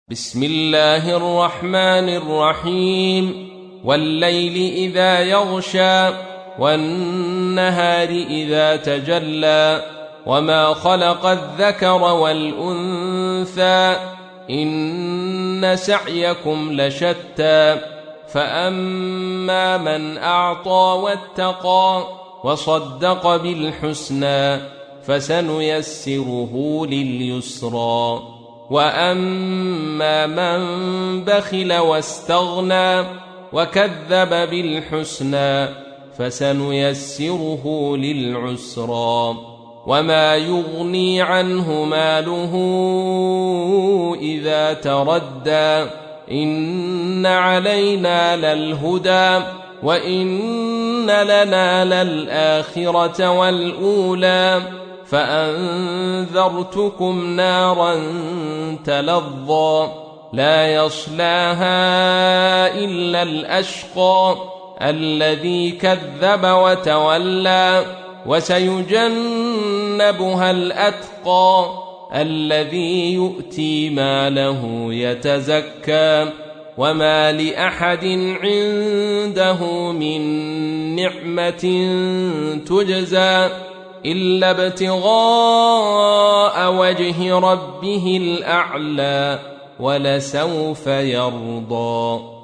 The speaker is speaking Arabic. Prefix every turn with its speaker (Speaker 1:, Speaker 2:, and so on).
Speaker 1: بسم الله الرحمن الرحيم والليل إذا يغشى والنهار إذا تجلى وما خلق الذكر والأنثى إن سعيكم لشتى فأما من أعطى واتقى وصدق بالحسنى فسنيسره لليسرى وأما من بخل واستغنى وكذب بالحسنى فسنيسره للعسرى وما يغني عنه ماله إذا تردى إن علينا للهدى وإن لنا للآخرة والأولى فأنذرتكم نارا تلظى لا يصلاها إلا الأشقى الذي كذب وتولى وسيجنبها الأتقى الذي يؤتي ماله يتزكى وما لأحد عنده من نعمة تجزى إلا ابتغاء وجه ربه الأعلى ولسوف يرضى.